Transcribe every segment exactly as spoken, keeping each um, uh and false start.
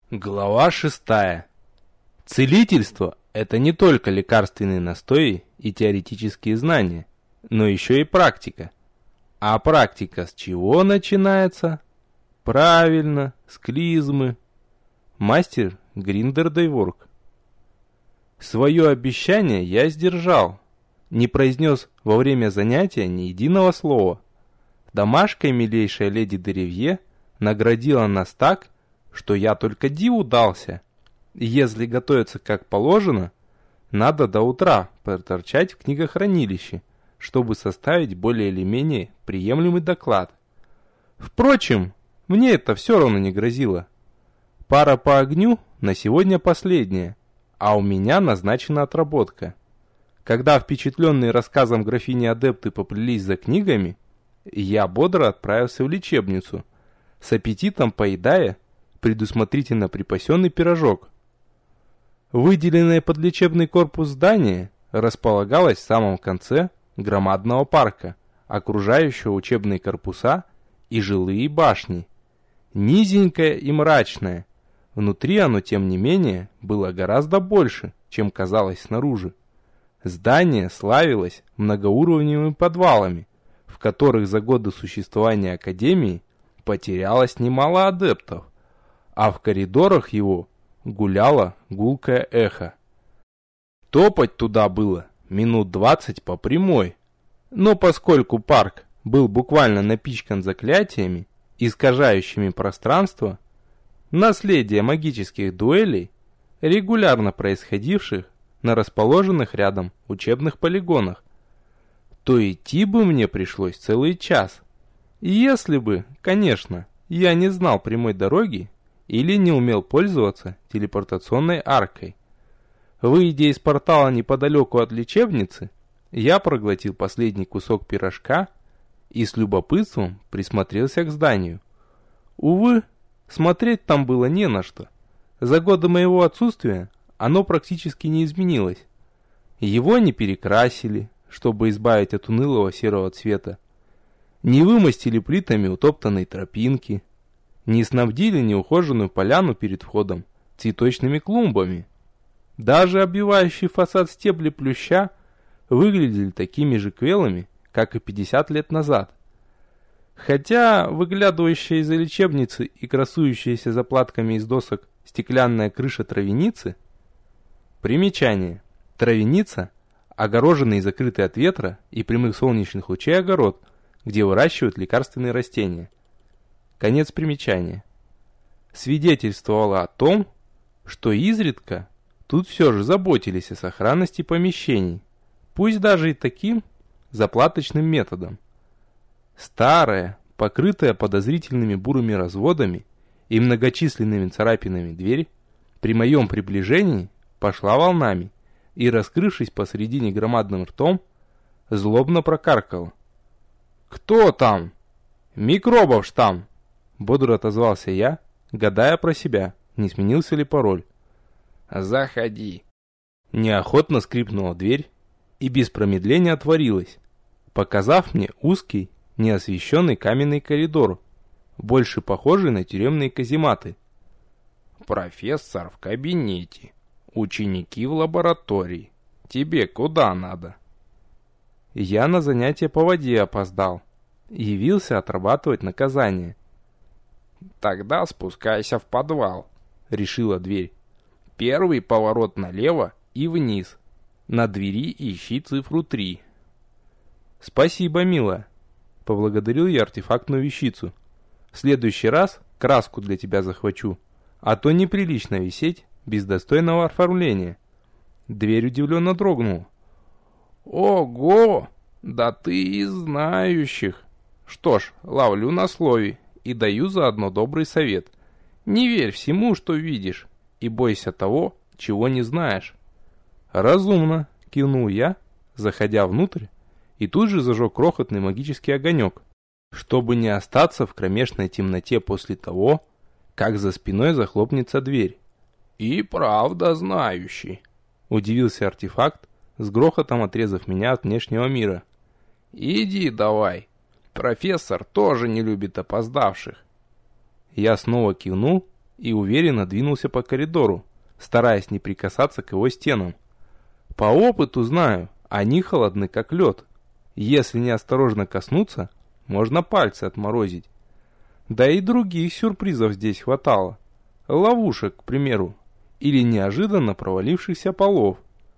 Глава шестая. Целительство – это не только лекарственные настои и теоретические знания, но еще и практика. А практика с чего начинается? Правильно, с клизмы. Мастер Гриндер Дейворк. Свое обещание я сдержал, не произнес во время занятия ни единого слова. Домашка милейшая леди Деревье наградила нас так, что я только диву дался. Если готовиться как положено, надо до утра проторчать в книгохранилище, чтобы составить более или менее приемлемый доклад. Впрочем, мне это все равно не грозило. Пара по огню на сегодня последняя, а у меня назначена отработка. Когда впечатленные рассказом графини-адепты поплелись за книгами, я бодро отправился в лечебницу, с аппетитом поедая предусмотрительно припасенный пирожок. Выделенное под лечебный корпус здание располагалось в самом конце громадного парка, окружающего учебные корпуса и жилые башни. Низенькое и мрачное, внутри оно, тем не менее, было гораздо больше, чем казалось снаружи. Здание славилось многоуровневыми подвалами, в которых за годы существования Академии потерялось немало адептов, а в коридорах его гуляло гулкое эхо. Топать туда было минут двадцать по прямой, но поскольку парк был буквально напичкан заклятиями, искажающими пространство, наследие магических дуэлей, регулярно происходивших на расположенных рядом учебных полигонах, то идти бы мне пришлось целый час. Если бы, конечно, я не знал прямой дороги или не умел пользоваться телепортационной аркой. Выйдя из портала неподалеку от лечебницы, я проглотил последний кусок пирожка и с любопытством присмотрелся к зданию. Увы, смотреть там было не на что. За годы моего отсутствия оно практически не изменилось. Его не перекрасили, чтобы избавить от унылого серого цвета, не вымостили плитами утоптанной тропинки, не снабдили неухоженную поляну перед входом цветочными клумбами. Даже обвивающий фасад стебли плюща выглядели такими же квелыми, как и пятьдесят лет назад. Хотя выглядывающая из-за лечебницы и красующаяся заплатками из досок стеклянная крыша травяницы. Примечание. Травяница – огороженный и закрытый от ветра и прямых солнечных лучей огород, где выращивают лекарственные растения. Конец примечания. Свидетельствовало о том, что изредка тут все же заботились о сохранности помещений, пусть даже и таким заплаточным методом. Старая, покрытая подозрительными бурыми разводами и многочисленными царапинами дверь при моем приближении пошла волнами и, раскрывшись посредине громадным ртом, злобно прокаркала. «Кто там? Микробов ж там!» Бодро отозвался я, гадая про себя, не сменился ли пароль. «Заходи!» Неохотно скрипнула дверь и без промедления отворилась, показав мне узкий, неосвещенный каменный коридор, больше похожий на тюремные казематы. «Профессор в кабинете, ученики в лаборатории. Тебе куда надо?» Я на занятие по воде опоздал. Явился отрабатывать наказание. «Тогда спускайся в подвал», — решила дверь. «Первый поворот налево и вниз. На двери ищи цифру три». «Спасибо, милая», — поблагодарил я артефактную вещицу. «В следующий раз краску для тебя захвачу, а то неприлично висеть без достойного оформления». Дверь удивленно дрогнула. «Ого! Да ты из знающих! Что ж, ловлю на слове и даю заодно добрый совет. Не верь всему, что видишь, и бойся того, чего не знаешь». «Разумно», — кивнул я, заходя внутрь, и тут же зажег крохотный магический огонек, чтобы не остаться в кромешной темноте после того, как за спиной захлопнется дверь. «И правда знающий», — удивился артефакт, с грохотом отрезав меня от внешнего мира. «Иди давай, профессор тоже не любит опоздавших». Я снова кивнул и уверенно двинулся по коридору, стараясь не прикасаться к его стенам. По опыту знаю, они холодны как лед. Если неосторожно коснуться, можно пальцы отморозить. Да и других сюрпризов здесь хватало. Ловушек, к примеру, или неожиданно провалившихся полов.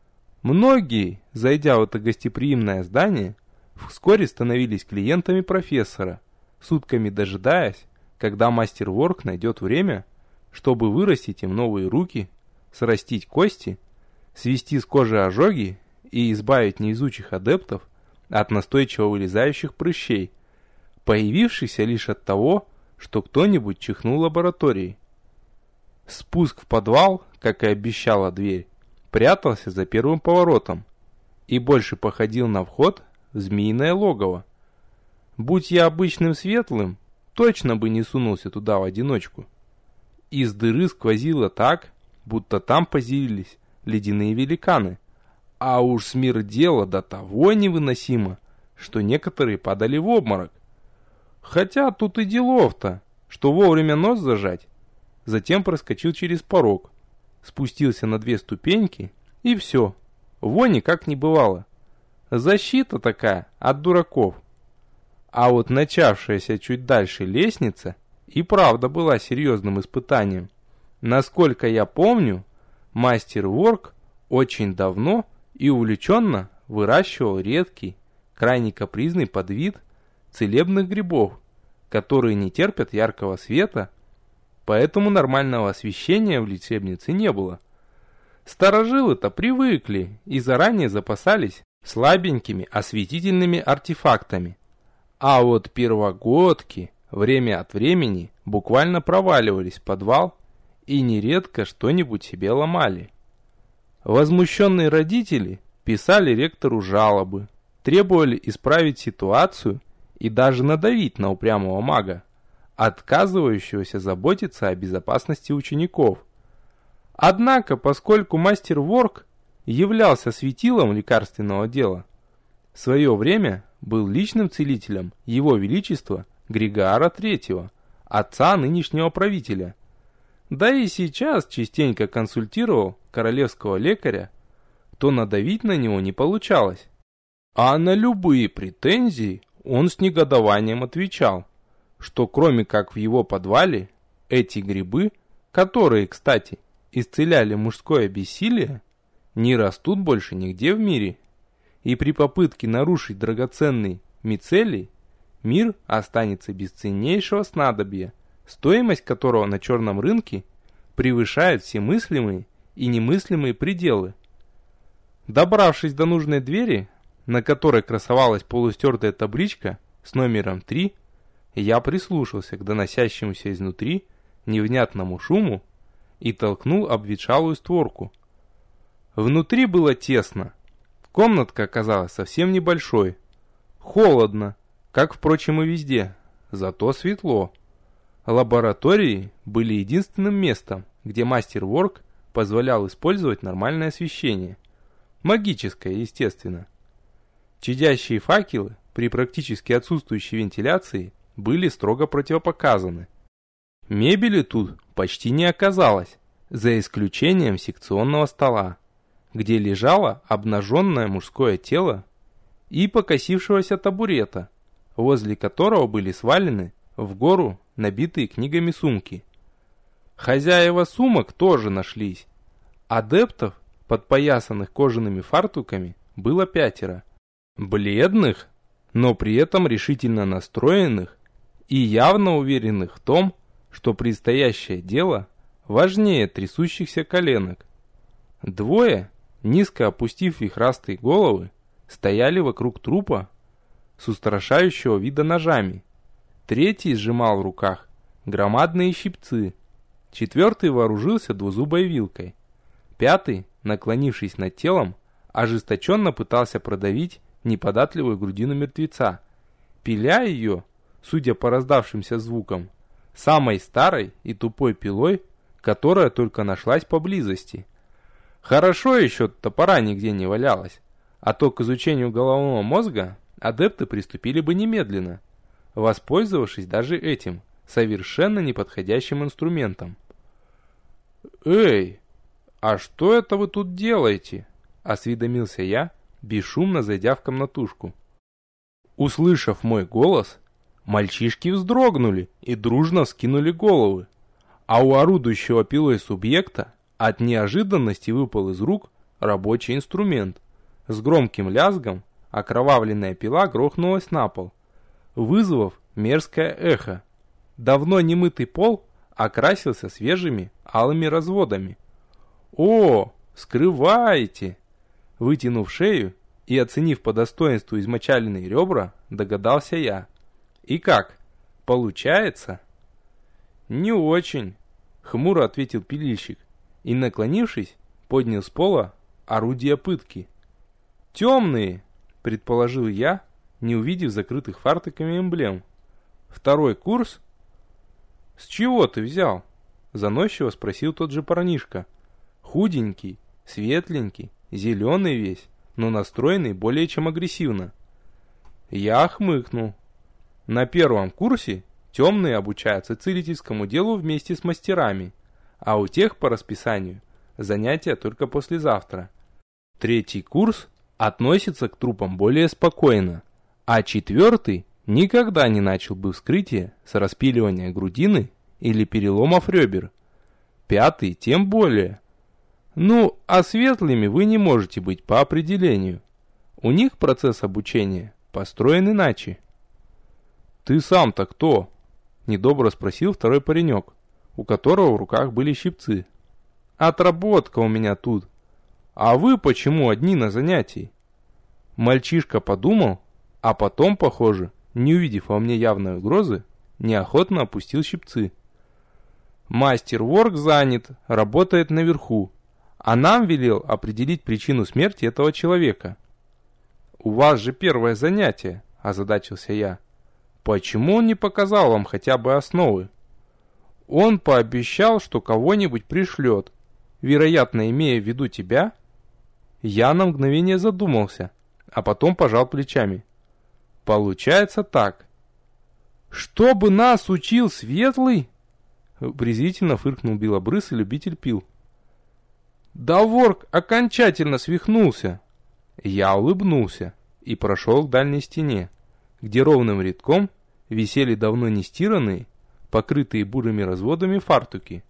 Многие, зайдя в это гостеприимное здание, вскоре становились клиентами профессора, сутками дожидаясь, когда мастер Ворк найдет время, чтобы вырастить им новые руки, срастить кости, свести с кожи ожоги и избавить невезучих адептов от настойчиво вылезающих прыщей, появившихся лишь от того, что кто-нибудь чихнул лабораторией. Спуск в подвал, как и обещала дверь, прятался за первым поворотом и больше походил на вход в змеиное логово. Будь я обычным светлым, точно бы не сунулся туда в одиночку. Из дыры сквозило так, будто там позились ледяные великаны, а уж смердело до того невыносимо, что некоторые падали в обморок. Хотя тут и делов-то, что вовремя нос зажать. Затем проскочил через порог, спустился на две ступеньки и все, вони как не бывало. Защита такая от дураков. А вот начавшаяся чуть дальше лестница и правда была серьезным испытанием. Насколько я помню, мастер Ворк очень давно и увлеченно выращивал редкий, крайне капризный подвид целебных грибов, которые не терпят яркого света, поэтому нормального освещения в лечебнице не было. Старожилы-то привыкли и заранее запасались слабенькими осветительными артефактами. А вот первогодки время от времени буквально проваливались в подвал и нередко что-нибудь себе ломали. Возмущенные родители писали ректору жалобы, требовали исправить ситуацию и даже надавить на упрямого мага, отказывающегося заботиться о безопасности учеников. Однако, поскольку мастер Ворк являлся светилом лекарственного дела, в свое время был личным целителем Его Величества Григоара Третьего, отца нынешнего правителя. Да и сейчас частенько консультировал королевского лекаря, то надавить на него не получалось. А на любые претензии он с негодованием отвечал, что кроме как в его подвале, эти грибы, которые, кстати, исцеляли мужское бессилие, не растут больше нигде в мире. И при попытке нарушить драгоценный мицелий, мир останется без ценнейшего снадобья, стоимость которого на черном рынке превышает все мыслимые и немыслимые пределы. Добравшись до нужной двери, на которой красовалась полустертая табличка с номером три, я прислушался к доносящемуся изнутри невнятному шуму и толкнул обветшалую створку. Внутри было тесно. Комнатка оказалась совсем небольшой. Холодно, как, впрочем, и везде, зато светло. Лаборатории были единственным местом, где мастер Ворк позволял использовать нормальное освещение. Магическое, естественно. Чадящие факелы при практически отсутствующей вентиляции были строго противопоказаны. Мебели тут почти не оказалось, за исключением секционного стола, где лежало обнаженное мужское тело, и покосившегося табурета, возле которого были свалены в гору набитые книгами сумки. Хозяева сумок тоже нашлись. Адептов, подпоясанных кожаными фартуками, было пятеро. Бледных, но при этом решительно настроенных и явно уверенных в том, что предстоящее дело важнее трясущихся коленок. Двое, низко опустив вихрастые головы, стояли вокруг трупа с устрашающего вида ножами. Третий сжимал в руках громадные щипцы. Четвертый вооружился двузубой вилкой. Пятый, наклонившись над телом, ожесточенно пытался продавить неподатливую грудину мертвеца, пиля ее, судя по раздавшимся звукам, самой старой и тупой пилой, которая только нашлась поблизости. Хорошо еще топора нигде не валялось, а то к изучению головного мозга адепты приступили бы немедленно, воспользовавшись даже этим совершенно неподходящим инструментом. «Эй, а что это вы тут делаете?» — осведомился я, бесшумно зайдя в комнатушку. Услышав мой голос, мальчишки вздрогнули и дружно вскинули головы, а у орудующего пилой субъекта от неожиданности выпал из рук рабочий инструмент. С громким лязгом окровавленная пила грохнулась на пол, вызвав мерзкое эхо. Давно немытый пол окрасился свежими алыми разводами. «О, скрываете!» Вытянув шею и оценив по достоинству измочаленные ребра, догадался я. «И как? Получается?» «Не очень», — хмуро ответил пилильщик и, наклонившись, поднял с пола орудия пытки. «Темные», — предположил я, не увидев закрытых фартуками эмблем. «Второй курс?» «С чего ты взял?» — заносчиво спросил тот же парнишка. Худенький, светленький, зеленый весь, но настроенный более чем агрессивно. Я хмыкнул. На первом курсе темные обучаются целительскому делу вместе с мастерами, а у тех по расписанию занятия только послезавтра. Третий курс относится к трупам более спокойно, а четвертый никогда не начал бы вскрытие с распиливания грудины или переломов ребер. Пятый тем более. Ну, а светлыми вы не можете быть по определению. У них процесс обучения построен иначе. «Ты сам-то кто?» — недобро спросил второй паренек, у которого в руках были щипцы. «Отработка у меня тут. А вы почему одни на занятии?» Мальчишка подумал, а потом, похоже, не увидев во мне явной угрозы, неохотно опустил щипцы. «Мастер Ворк занят, работает наверху, а нам велел определить причину смерти этого человека». «У вас же первое занятие», — озадачился я. «Почему он не показал вам хотя бы основы?» «Он пообещал, что кого-нибудь пришлет, вероятно, имея в виду тебя». Я на мгновение задумался, а потом пожал плечами. «Получается так». «Чтобы нас учил Светлый?» Презрительно фыркнул белобрысый любитель пил. «Да Ворк окончательно свихнулся!» Я улыбнулся и прошел к дальней стене, где ровным рядком висели давно не стиранные, покрытые бурыми разводами фартуки.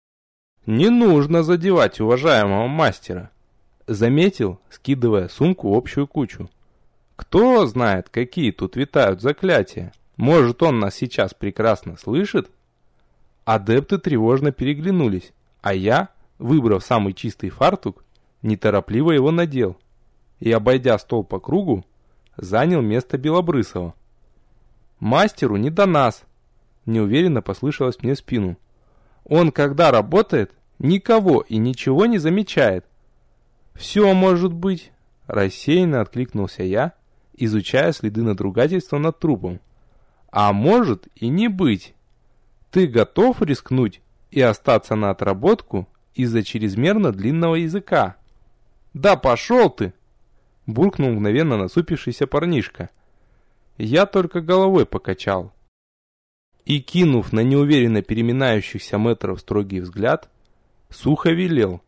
«Не нужно задевать уважаемого мастера», — заметил, скидывая сумку в общую кучу. «Кто знает, какие тут витают заклятия? Может, он нас сейчас прекрасно слышит?» Адепты тревожно переглянулись, а я, выбрав самый чистый фартук, неторопливо его надел и, обойдя стол по кругу, занял место Белобрысова. «Мастеру не до нас», — неуверенно послышалось мне в спину. «Он, когда работает, никого и ничего не замечает». «Все может быть», — рассеянно откликнулся я, изучая следы надругательства над трупом. «А может и не быть. Ты готов рискнуть и остаться на отработку из-за чрезмерно длинного языка?» «Да пошел ты!» — буркнул мгновенно насупившийся парнишка. Я только головой покачал. И, кинув на неуверенно переминающихся мэтров строгий взгляд, сухо велел: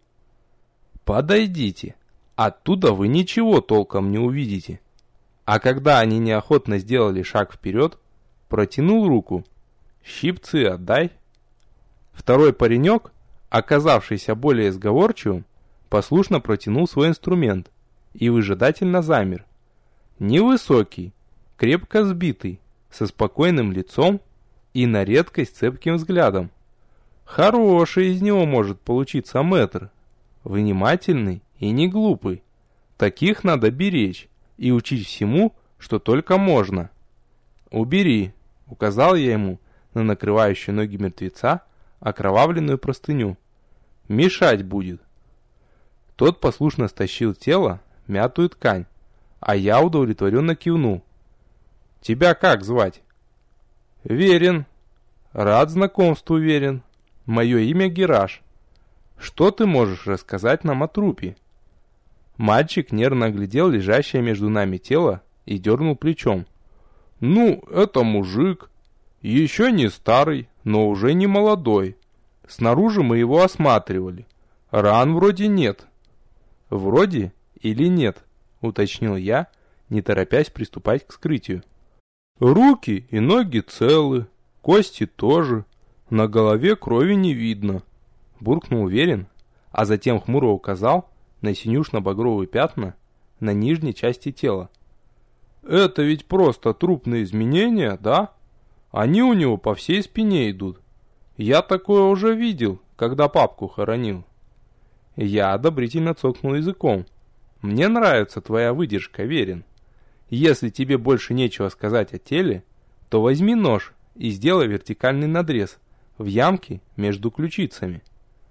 «Подойдите, оттуда вы ничего толком не увидите». А когда они неохотно сделали шаг вперед, протянул руку: «Щипцы отдай». Второй паренек, оказавшийся более сговорчивым, послушно протянул свой инструмент и выжидательно замер. Невысокий, крепко сбитый, со спокойным лицом и на редкость цепким взглядом. Хороший из него может получиться мэтр, внимательный и не глупый. Таких надо беречь и учить всему, что только можно. «Убери», — указал я ему на накрывающую ноги мертвеца окровавленную простыню. «Мешать будет». Тот послушно стащил тело, мятую ткань, а я удовлетворенно кивнул. «Тебя как звать?» «Верен». «Рад знакомству, Верен. Мое имя Гераш. Что ты можешь рассказать нам о трупе?» Мальчик нервно оглядел лежащее между нами тело и дернул плечом. «Ну, это мужик. Еще не старый, но уже не молодой. Снаружи мы его осматривали. Ран вроде нет». «Вроде или нет?» — уточнил я, не торопясь приступать к вскрытию. «Руки и ноги целы, кости тоже, на голове крови не видно», — буркнул Верин, а затем хмуро указал на синюшно-багровые пятна на нижней части тела. «Это ведь просто трупные изменения, да? Они у него по всей спине идут. Я такое уже видел, когда папку хоронил». Я одобрительно цокнул языком. «Мне нравится твоя выдержка, Верин. Если тебе больше нечего сказать о теле, то возьми нож и сделай вертикальный надрез в ямке между ключицами».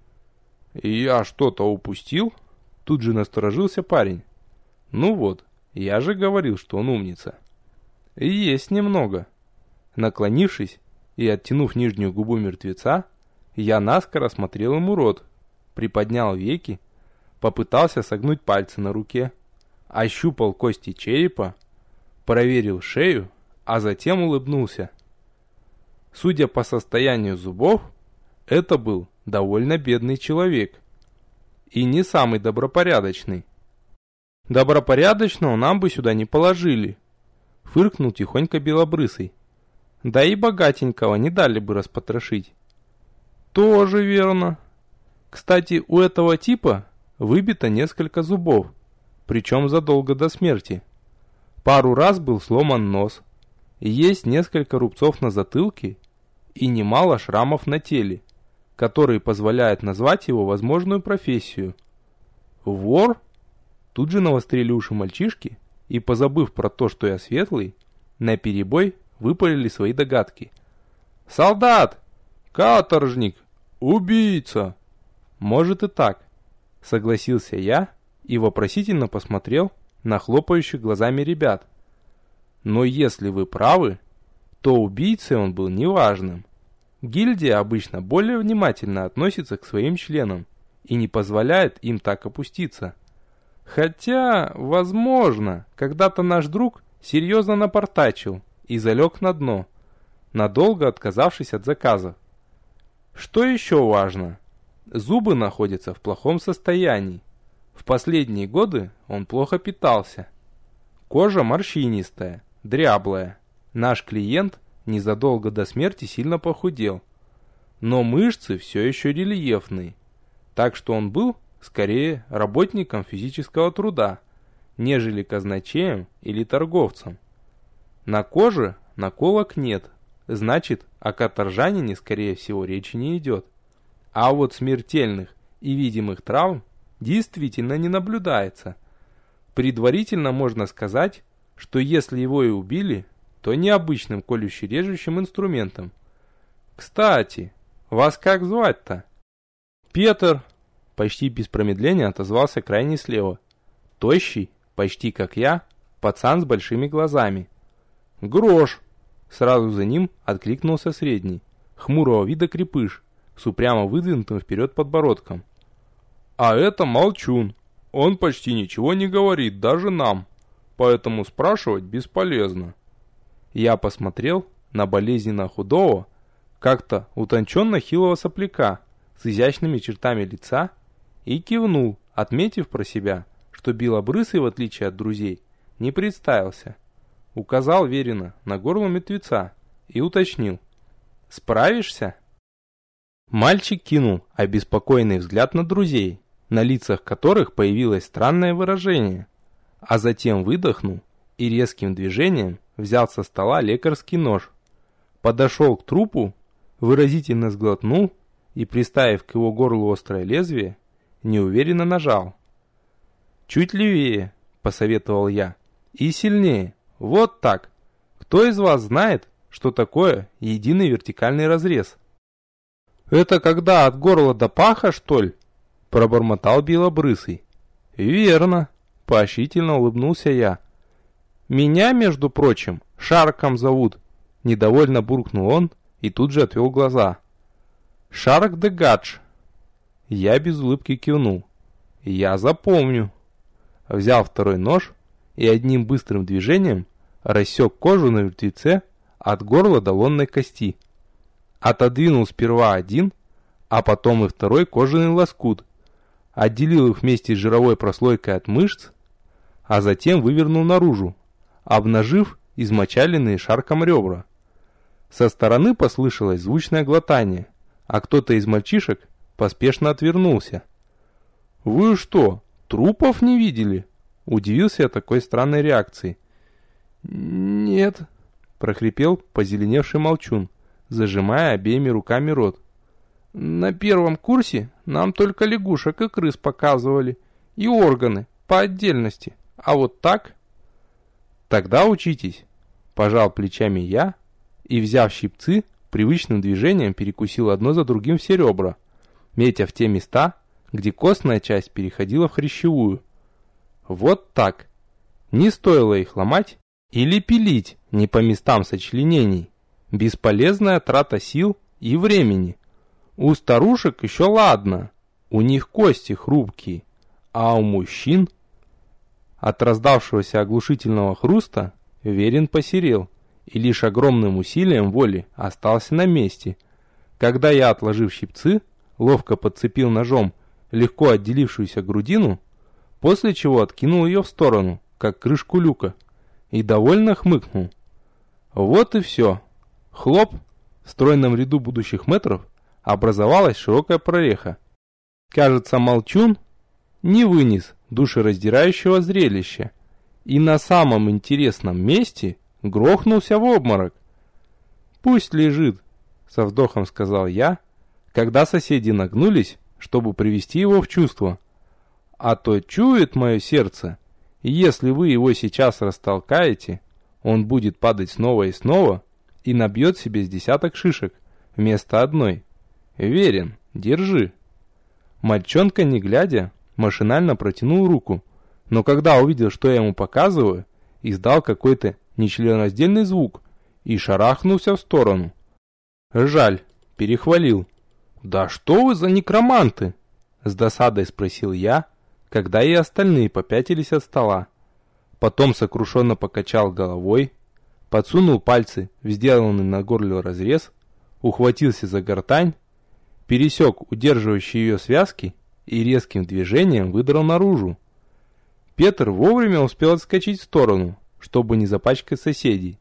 «Я что-то упустил?» Тут же насторожился парень. «Ну вот, я же говорил, что он умница». «Есть немного». Наклонившись и оттянув нижнюю губу мертвеца, я наскоро осмотрел ему рот, приподнял веки, попытался согнуть пальцы на руке, ощупал кости черепа, проверил шею, а затем улыбнулся. Судя по состоянию зубов, это был довольно бедный человек. И не самый добропорядочный. Добропорядочного нам бы сюда не положили, фыркнул тихонько Белобрысый. Да и богатенького не дали бы распотрошить. Тоже верно. Кстати, у этого типа выбито несколько зубов, причем задолго до смерти. Пару раз был сломан нос, есть несколько рубцов на затылке и немало шрамов на теле, которые позволяют назвать его возможную профессию. Вор? Тут же навострили уши мальчишки и, позабыв про то, что я светлый, наперебой выпалили свои догадки. «Солдат! Каторжник! Убийца!» «Может и так», — согласился я и вопросительно посмотрел на хлопающих глазами ребят. «Но если вы правы, то убийцей он был неважным. Гильдия обычно более внимательно относится к своим членам и не позволяет им так опуститься. Хотя, возможно, когда-то наш друг серьезно напортачил и залег на дно, надолго отказавшись от заказов. Что еще важно? Зубы находятся в плохом состоянии. В последние годы он плохо питался. Кожа морщинистая, дряблая. Наш клиент незадолго до смерти сильно похудел. Но мышцы все еще рельефные. Так что он был, скорее, работником физического труда, нежели казначеем или торговцем. На коже наколок нет, значит, о каторжанине, скорее всего, речи не идет. А вот смертельных и видимых травм действительно не наблюдается. Предварительно можно сказать, что если его и убили, то не обычным колюще-режущим инструментом. Кстати, вас как звать-то? Петр, почти без промедления отозвался крайний слева. Тощий, почти как я, пацан с большими глазами. Грош, сразу за ним откликнулся средний, хмурого вида крепыш, с упрямо выдвинутым вперед подбородком. А это молчун, он почти ничего не говорит, даже нам, поэтому спрашивать бесполезно. Я посмотрел на болезненно худого, как-то утонченно хилого сопляка с изящными чертами лица и кивнул, отметив про себя, что Белобрысый, в отличие от друзей, не представился. Указал веренно на горло мертвеца и уточнил: «Справишься?» Мальчик кинул обеспокоенный взгляд на друзей, на лицах которых появилось странное выражение, а затем выдохнул и резким движением взял со стола лекарский нож, подошел к трупу, выразительно сглотнул и, приставив к его горлу острое лезвие, неуверенно нажал. «Чуть левее», — посоветовал я, — «и сильнее, вот так. Кто из вас знает, что такое единый вертикальный разрез?» «Это когда от горла до паха, что ли?» — пробормотал Белобрысый. «Верно», — поощрительно улыбнулся я. «Меня, между прочим, Шарком зовут», — недовольно буркнул он и тут же отвел глаза. «Шарк де Гадж». Я без улыбки кивнул. «Я запомню». Взял второй нож и одним быстрым движением рассек кожу на мертвеце от горла до лонной кости. Отодвинул сперва один, а потом и второй кожаный лоскут, отделил их вместе с жировой прослойкой от мышц, а затем вывернул наружу, обнажив измочаленные шарком ребра. Со стороны послышалось звучное глотание, а кто-то из мальчишек поспешно отвернулся. «Вы что, трупов не видели?» — удивился я такой странной реакции. «Нет», — прохрипел позеленевший молчун, зажимая обеими руками рот. «На первом курсе нам только лягушек и крыс показывали, и органы по отдельности, а вот так...» «Тогда учитесь», — пожал плечами я и, взяв щипцы, привычным движением перекусил одно за другим все ребра, метя в те места, где костная часть переходила в хрящевую. Вот так. Не стоило их ломать или пилить не по местам сочленений. Бесполезная трата сил и времени. У старушек еще ладно, у них кости хрупкие, а у мужчин... От раздавшегося оглушительного хруста Верин посерел и лишь огромным усилием воли остался на месте. Когда я, отложив щипцы, ловко подцепил ножом легко отделившуюся грудину, после чего откинул ее в сторону, как крышку люка, и довольно хмыкнул. Вот и все. Хлоп, в стройном ряду будущих метров образовалась широкая прореха. Кажется, молчун не вынес душераздирающего зрелища и на самом интересном месте грохнулся в обморок. «Пусть лежит», — со вздохом сказал я, когда соседи нагнулись, чтобы привести его в чувство. «А то чует мое сердце, и если вы его сейчас растолкаете, он будет падать снова и снова и набьет себе с десяток шишек вместо одной. Верен, держи». Мальчонка, не глядя, машинально протянул руку, но когда увидел, что я ему показываю, издал какой-то нечленораздельный звук и шарахнулся в сторону. Жаль, перехвалил. «Да что вы за некроманты?» — с досадой спросил я, когда и остальные попятились от стола. Потом сокрушенно покачал головой, подсунул пальцы в сделанный на горле разрез, ухватился за гортань, пересек удерживающие ее связки и резким движением выдрал наружу. Петр вовремя успел отскочить в сторону, чтобы не запачкать соседей.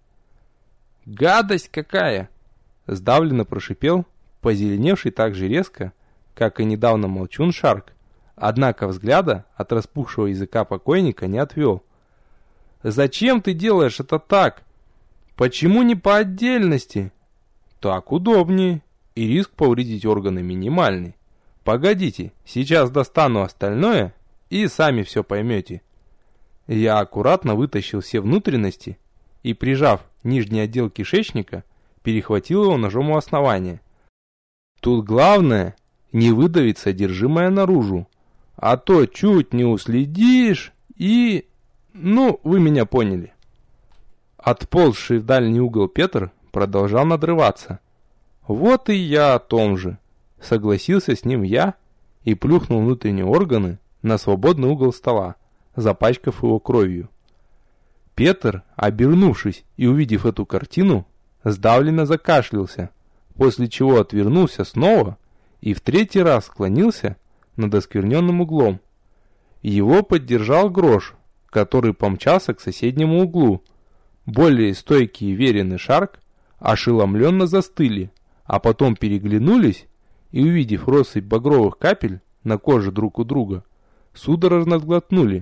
«Гадость какая!» — сдавленно прошипел, позеленевший так же резко, как и недавно молчун Шарк, однако взгляда от распухшего языка покойника не отвел. «Зачем ты делаешь это так? Почему не по отдельности?» «Так удобнее, и риск повредить органы минимальный. Погодите, сейчас достану остальное, и сами все поймете». Я аккуратно вытащил все внутренности и, прижав нижний отдел кишечника, перехватил его ножом у основания. Тут главное не выдавить содержимое наружу, а то чуть не уследишь и... Ну, вы меня поняли. Отползший в дальний угол Петр продолжал надрываться. Вот и я о том же. Согласился с ним я и плюхнул внутренние органы на свободный угол стола, запачкав его кровью. Петр, обернувшись и увидев эту картину, сдавленно закашлялся, после чего отвернулся снова и в третий раз склонился над оскверненным углом. Его поддержал Грош, который помчался к соседнему углу. Более стойкий и веренный Шарк ошеломленно застыли, а потом переглянулись и, увидев россыпь багровых капель на коже друг у друга, судорожно сглотнули.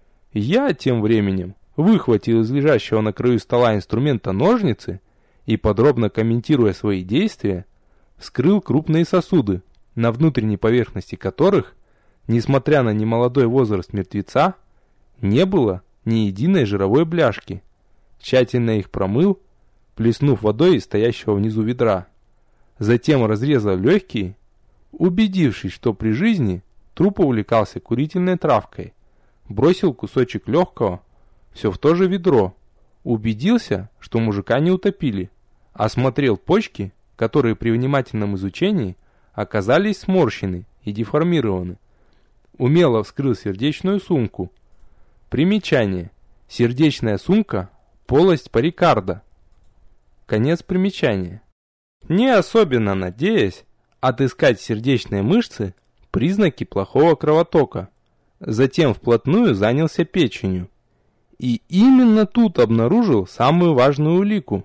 Я тем временем выхватил из лежащего на краю стола инструмента ножницы и, подробно комментируя свои действия, вскрыл крупные сосуды, на внутренней поверхности которых, несмотря на немолодой возраст мертвеца, не было ни единой жировой бляшки. Тщательно их промыл, плеснув водой из стоящего внизу ведра. Затем разрезал легкие, убедившись, что при жизни труп увлекался курительной травкой, бросил кусочек легкого все в то же ведро, убедился, что мужика не утопили, осмотрел почки, которые при внимательном изучении оказались сморщены и деформированы. Умело вскрыл сердечную сумку. Примечание. Сердечная сумка – полость парикарда. Конец примечания. Не особенно надеясь, отыскать в сердечной мышце признаки плохого кровотока. Затем вплотную занялся печенью. И именно тут обнаружил самую важную улику.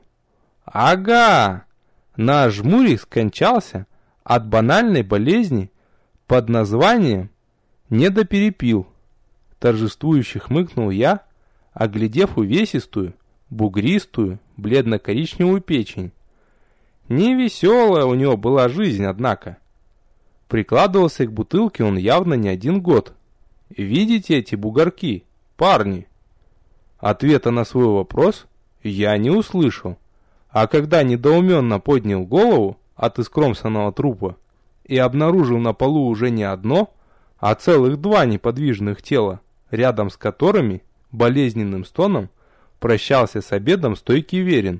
Ага! Наш жмурик скончался от банальной болезни под названием недоперепил. Торжествующе хмыкнул я, оглядев увесистую, бугристую, бледно-коричневую печень. Невеселая у него была жизнь, однако. Прикладывался к бутылке он явно не один год. Видите эти бугорки, парни? Ответа на свой вопрос я не услышал. А когда недоуменно поднял голову от искромсанного трупа и обнаружил на полу уже не одно, а целых два неподвижных тела, рядом с которыми болезненным стоном прощался с обедом стойкий Верин,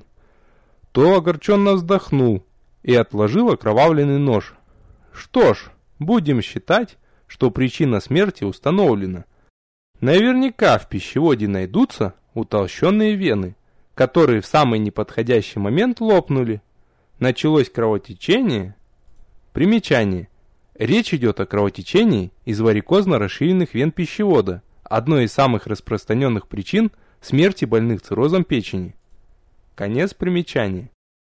то огорченно вздохнул и отложил окровавленный нож. Что ж, будем считать, что причина смерти установлена. Наверняка в пищеводе найдутся утолщенные вены, которые в самый неподходящий момент лопнули. Началось кровотечение. Примечание. Речь идет о кровотечении из варикозно расширенных вен пищевода, одной из самых распространенных причин смерти больных циррозом печени. Конец примечания.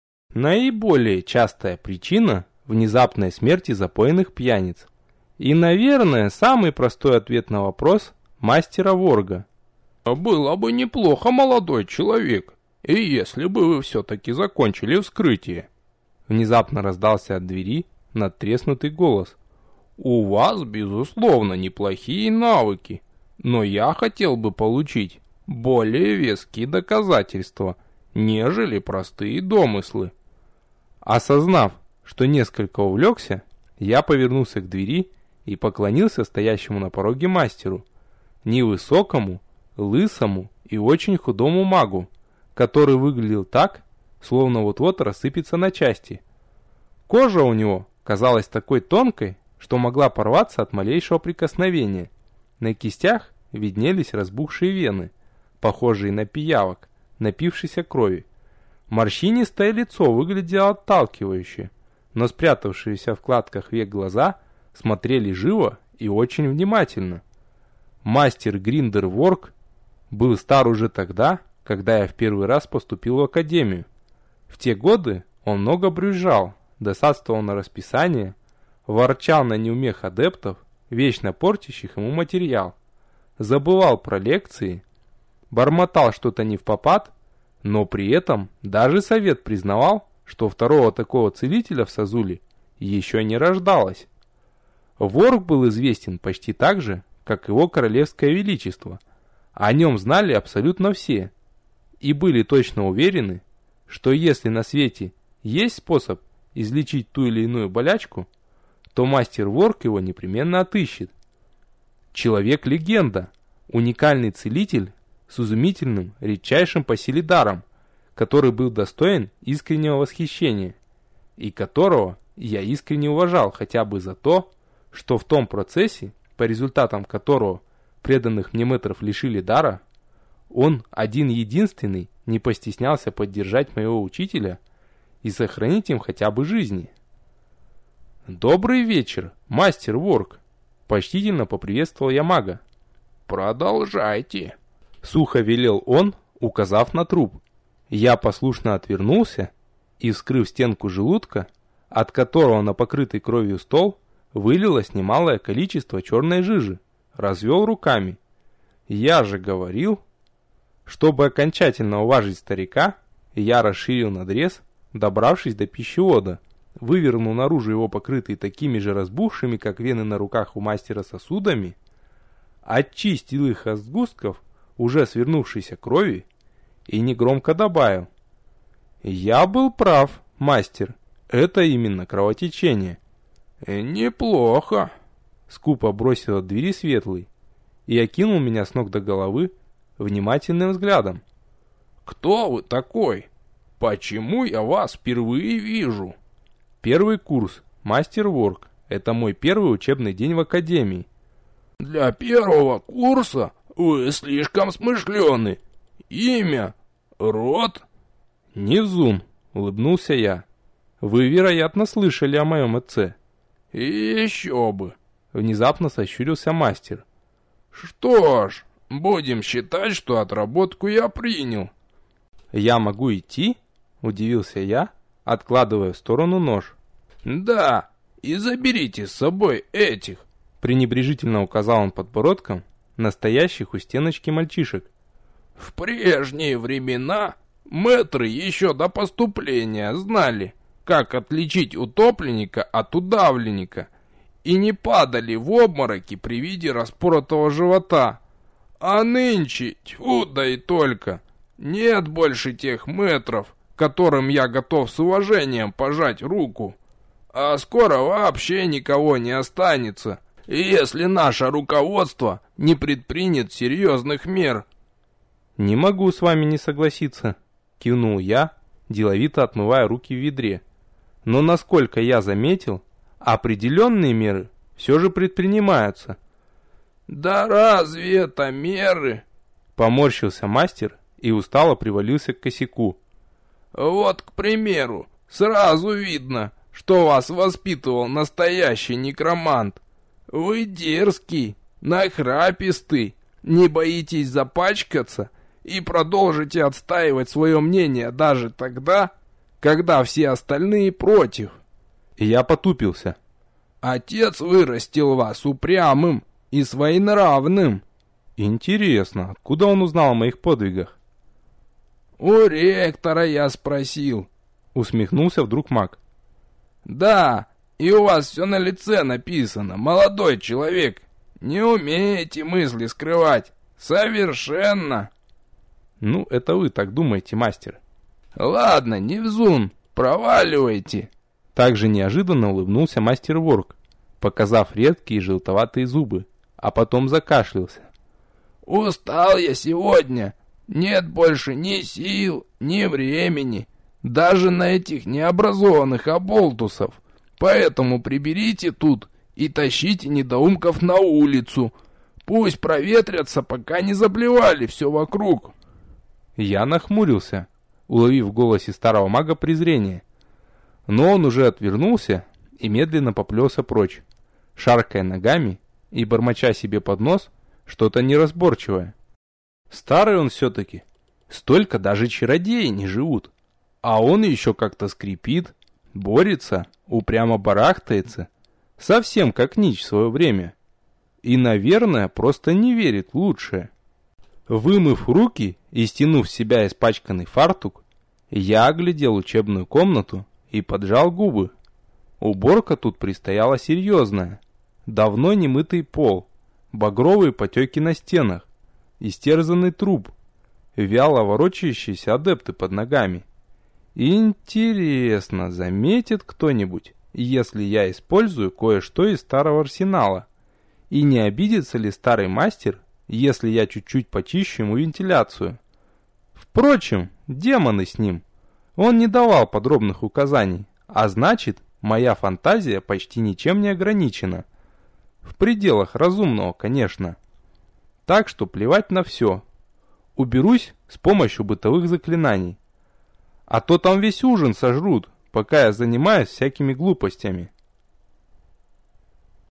Наиболее частая причина внезапной смерти запойных пьяниц. И, наверное, самый простой ответ на вопрос мастера Ворга. «Было бы неплохо, молодой человек, и если бы вы все-таки закончили вскрытие». Внезапно раздался от двери надтреснутый голос. «У вас, безусловно, неплохие навыки, но я хотел бы получить более веские доказательства, нежели простые домыслы». Осознав, что несколько увлекся, я повернулся к двери и поклонился стоящему на пороге мастеру, невысокому, лысому и очень худому магу, который выглядел так, словно вот-вот рассыпется на части. Кожа у него казалась такой тонкой, что могла порваться от малейшего прикосновения. На кистях виднелись разбухшие вены, похожие на пиявок, напившейся крови. Морщинистое лицо выглядело отталкивающе, но спрятавшиеся в складках век глаза смотрели живо и очень внимательно. Мастер Гриндер Ворг был стар уже тогда, когда я в первый раз поступил в академию. В те годы он много брюзжал, досадствовал на расписание, ворчал на неумех адептов, вечно портящих ему материал, забывал про лекции, бормотал что-то невпопад, но при этом даже совет признавал, что второго такого целителя в Сазуле еще не рождалось. Ворг был известен почти так же, как его королевское величество. О нем знали абсолютно все и были точно уверены, что если на свете есть способ излечить ту или иную болячку, то мастер Ворг его непременно отыщет. Человек-легенда, уникальный целитель с изумительным, редчайшим по силе даром, который был достоин искреннего восхищения, и которого я искренне уважал хотя бы за то, что в том процессе, по результатам которого преданных мне мэтров лишили дара, он один-единственный не постеснялся поддержать моего учителя и сохранить им хотя бы жизни. «Добрый вечер, мастер Ворг!» — почтительно поприветствовал я мага. «Продолжайте!» — сухо велел он, указав на труп. Я послушно отвернулся и, вскрыв стенку желудка, от которого на покрытый кровью стол вылилось немалое количество черной жижи, развел руками. Я же говорил... Чтобы окончательно уважить старика, я расширил надрез, добравшись до пищевода, вывернул наружу его покрытые такими же разбухшими, как вены на руках у мастера сосудами, очистил их от сгустков уже свернувшейся крови и негромко добавил: «Я был прав, мастер, это именно кровотечение». «Неплохо», — скупо бросил от двери Светлый и окинул меня с ног до головы внимательным взглядом. «Кто вы такой? Почему я вас впервые вижу?» «Первый курс, мастер Ворг. Это мой первый учебный день в академии». «Для первого курса вы слишком смышленый. Имя? Род?» «Невзун», — улыбнулся я. Вы, вероятно, слышали о моем отце. И еще бы. Внезапно сощурился мастер. Что ж, будем считать, что отработку я принял. Я могу идти? Удивился я, откладывая в сторону нож. Да, и заберите с собой этих. Пренебрежительно указал он подбородком настоящих у стеночки мальчишек. В прежние времена мэтры еще до поступления знали, как отличить утопленника от удавленника, и не падали в обмороки при виде распоротого живота. А нынче, тьфу, да и только, нет больше тех мэтров, которым я готов с уважением пожать руку. А скоро вообще никого не останется, если наше руководство не предпринят серьезных мер. «Не могу с вами не согласиться», — кивнул я, деловито отмывая руки в ведре. «Но насколько я заметил, определенные меры все же предпринимаются». «Да разве это меры?» — поморщился мастер и устало привалился к косяку. «Вот, к примеру, сразу видно, что вас воспитывал настоящий некромант. Вы дерзкий, нахрапистый, не боитесь запачкаться и продолжите отстаивать свое мнение даже тогда, когда все остальные против». И я потупился. «Отец вырастил вас упрямым и своенравным». «Интересно, откуда он узнал о моих подвигах?» «У ректора я спросил», — усмехнулся вдруг маг. «Да, и у вас все на лице написано, молодой человек. Не умеете мысли скрывать. Совершенно». «Ну, это вы так думаете, мастер». «Ладно, Невзун, проваливайте». Также неожиданно улыбнулся мастер Ворк, показав редкие желтоватые зубы, а потом закашлялся. «Устал я сегодня. Нет больше ни сил, ни времени, даже на этих необразованных оболтусов. Поэтому приберите тут и тащите недоумков на улицу. Пусть проветрятся, пока не заблевали все вокруг». Я нахмурился, уловив в голосе старого мага презрение. Но он уже отвернулся и медленно поплелся прочь, шаркая ногами и бормоча себе под нос что-то неразборчивое. Старый он все-таки, столько даже чародеи не живут. А он еще как-то скрипит, борется, упрямо барахтается, совсем как Нич в свое время. И, наверное, просто не верит в лучшее. Вымыв руки и стянув с себя испачканный фартук, я оглядел учебную комнату и поджал губы. Уборка тут предстояла серьезная. Давно не мытый пол, багровые потеки на стенах, истерзанный труп, вяло ворочающиеся адепты под ногами. Интересно, заметит кто-нибудь, если я использую кое-что из старого арсенала? И не обидится ли старый мастер, если я чуть-чуть почищу ему вентиляцию? Впрочем, демоны с ним. Он не давал подробных указаний, а значит, моя фантазия почти ничем не ограничена. В пределах разумного, конечно. Так что плевать на все. Уберусь с помощью бытовых заклинаний. А то там весь ужин сожрут, пока я занимаюсь всякими глупостями.